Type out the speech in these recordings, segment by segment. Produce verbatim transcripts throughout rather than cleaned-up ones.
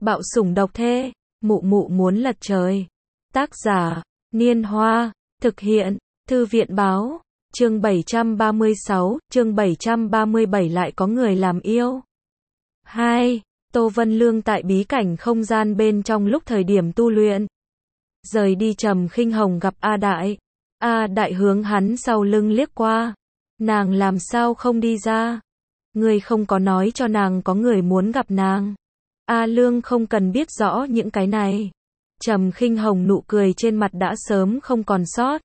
Bạo sủng độc thê, mụ mụ muốn lật trời. Tác giả, Niên Hoa, thực hiện, Thư viện báo, chương bảy trăm ba mươi sáu, chương bảy trăm ba mươi bảy lại có người làm yêu. hai. Tô Vân Lương tại bí cảnh không gian bên trong lúc thời điểm tu luyện. Rời đi Trầm Khinh Hồng gặp A Đại. A Đại hướng hắn sau lưng liếc qua. Nàng làm sao không đi ra? Ngươi không có nói cho nàng có người muốn gặp nàng. A Lương không cần biết rõ những cái này. Trầm Khinh Hồng nụ cười trên mặt đã sớm không còn sót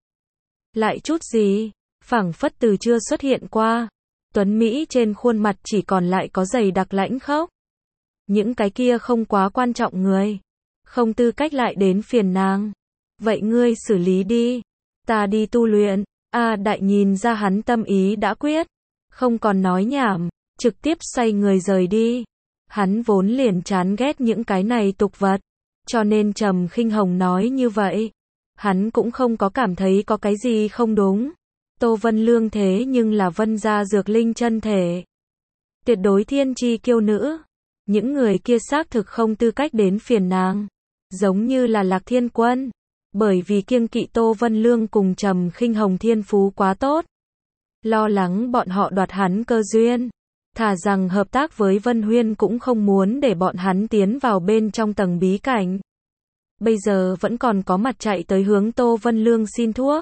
lại chút gì, phảng phất từ chưa xuất hiện qua. Tuấn Mỹ trên khuôn mặt chỉ còn lại có dày đặc lãnh khốc. Những cái kia không quá quan trọng người, không tư cách lại đến phiền nàng. Vậy ngươi xử lý đi, ta đi tu luyện. A Đại nhìn ra hắn tâm ý đã quyết, không còn nói nhảm, trực tiếp xoay người rời đi. Hắn vốn liền chán ghét những cái này tục vật, cho nên Trầm Khinh Hồng nói như vậy, hắn cũng không có cảm thấy có cái gì không đúng. Tô Vân Lương thế nhưng là Vân gia dược linh chân thể, tuyệt đối thiên chi kiêu nữ, những người kia xác thực không tư cách đến phiền nàng, giống như là Lạc Thiên Quân, bởi vì kiêng kỵ Tô Vân Lương cùng Trầm Khinh Hồng thiên phú quá tốt, lo lắng bọn họ đoạt hắn cơ duyên, thà rằng hợp tác với Vân Huyên cũng không muốn để bọn hắn tiến vào bên trong tầng bí cảnh. Bây giờ vẫn còn có mặt chạy tới hướng Tô Vân Lương xin thuốc.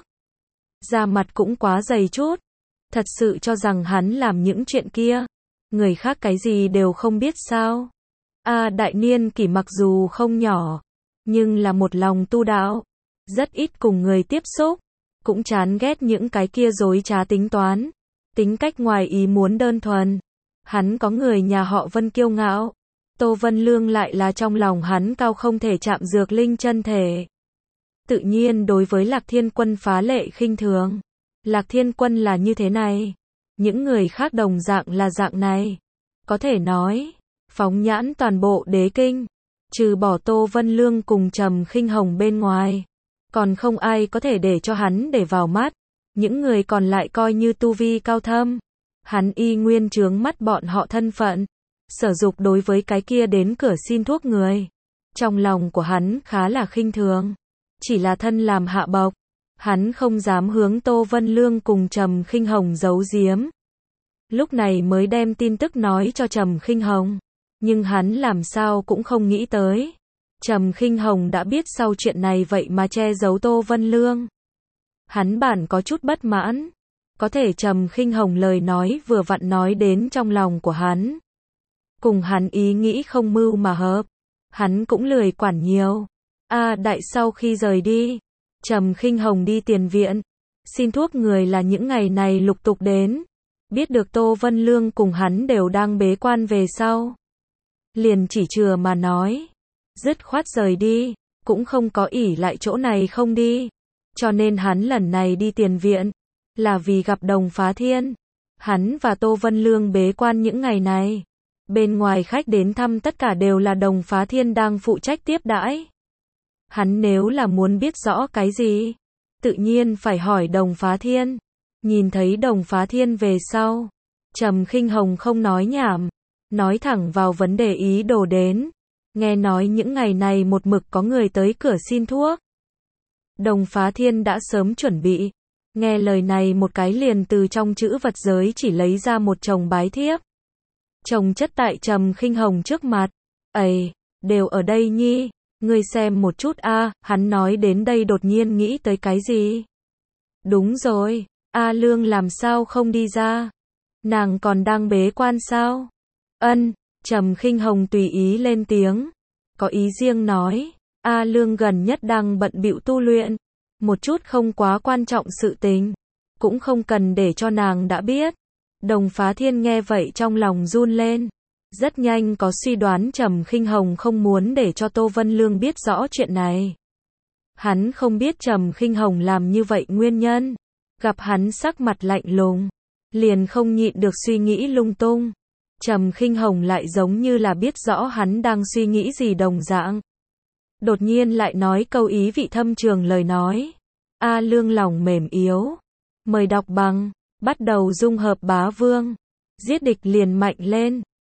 Da mặt cũng quá dày chút. Thật sự cho rằng hắn làm những chuyện kia, người khác cái gì đều không biết sao. A Đại niên kỷ mặc dù không nhỏ, nhưng là một lòng tu đạo, rất ít cùng người tiếp xúc, cũng chán ghét những cái kia dối trá tính toán, tính cách ngoài ý muốn đơn thuần. Hắn có người nhà họ Vân kiêu ngạo, Tô Vân Lương lại là trong lòng hắn cao không thể chạm dược linh chân thể. Tự nhiên đối với Lạc Thiên Quân phá lệ khinh thường. Lạc Thiên Quân là như thế này, những người khác đồng dạng là dạng này. Có thể nói, phóng nhãn toàn bộ đế kinh, trừ bỏ Tô Vân Lương cùng Trầm Khinh Hồng bên ngoài, còn không ai có thể để cho hắn để vào mắt. Những người còn lại coi như tu vi cao thâm, hắn y nguyên chướng mắt bọn họ thân phận. Sở Dục đối với cái kia đến cửa xin thuốc người, trong lòng của hắn khá là khinh thường. Chỉ là thân làm hạ bộc, hắn không dám hướng Tô Vân Lương cùng Trầm Khinh Hồng giấu giếm. Lúc này mới đem tin tức nói cho Trầm Khinh Hồng, nhưng hắn làm sao cũng không nghĩ tới, Trầm Khinh Hồng đã biết sau chuyện này vậy mà che giấu Tô Vân Lương. Hắn bản có chút bất mãn, có thể Trầm Khinh Hồng lời nói vừa vặn nói đến trong lòng của hắn, cùng hắn ý nghĩ không mưu mà hợp, hắn cũng lười quản nhiều. A Đại sau khi rời đi, Trầm Khinh Hồng đi tiền viện, xin thuốc người là những ngày này lục tục đến, biết được Tô Vân Lương cùng hắn đều đang bế quan về sau, liền chỉ chừa mà nói, dứt khoát rời đi, cũng không có ỷ lại chỗ này không đi, cho nên hắn lần này đi tiền viện, là vì gặp Đồng Phá Thiên. Hắn và Tô Vân Lương bế quan những ngày này, bên ngoài khách đến thăm tất cả đều là Đồng Phá Thiên đang phụ trách tiếp đãi. Hắn nếu là muốn biết rõ cái gì, tự nhiên phải hỏi Đồng Phá Thiên. Nhìn thấy Đồng Phá Thiên về sau, Trầm Khinh Hồng không nói nhảm, nói thẳng vào vấn đề ý đồ đến. Nghe nói những ngày này một mực có người tới cửa xin thuốc. Đồng Phá Thiên đã sớm chuẩn bị, nghe lời này một cái liền từ trong chữ vật giới chỉ lấy ra một chồng bái thiếp. Chồng chất tại Trầm Khinh Hồng trước mặt. Ây, đều ở đây nhi, ngươi xem một chút a. Hắn nói đến đây đột nhiên nghĩ tới cái gì. Đúng rồi, A Lương làm sao không đi ra? Nàng còn đang bế quan sao? Ân, Trầm Khinh Hồng tùy ý lên tiếng, có ý riêng nói, A Lương gần nhất đang bận bịu tu luyện, một chút không quá quan trọng sự tình, cũng không cần để cho nàng đã biết. Đồng Phá Thiên nghe vậy trong lòng run lên, rất nhanh có suy đoán Trầm Khinh Hồng không muốn để cho Tô Vân Lương biết rõ chuyện này. Hắn không biết Trầm Khinh Hồng làm như vậy nguyên nhân, gặp hắn sắc mặt lạnh lùng, liền không nhịn được suy nghĩ lung tung. Trầm Khinh Hồng lại giống như là biết rõ hắn đang suy nghĩ gì đồng dạng. Đột nhiên lại nói câu ý vị thâm trường lời nói. A Lương lòng mềm yếu, mời đọc bằng, bắt đầu dung hợp bá vương, giết địch liền mạnh lên.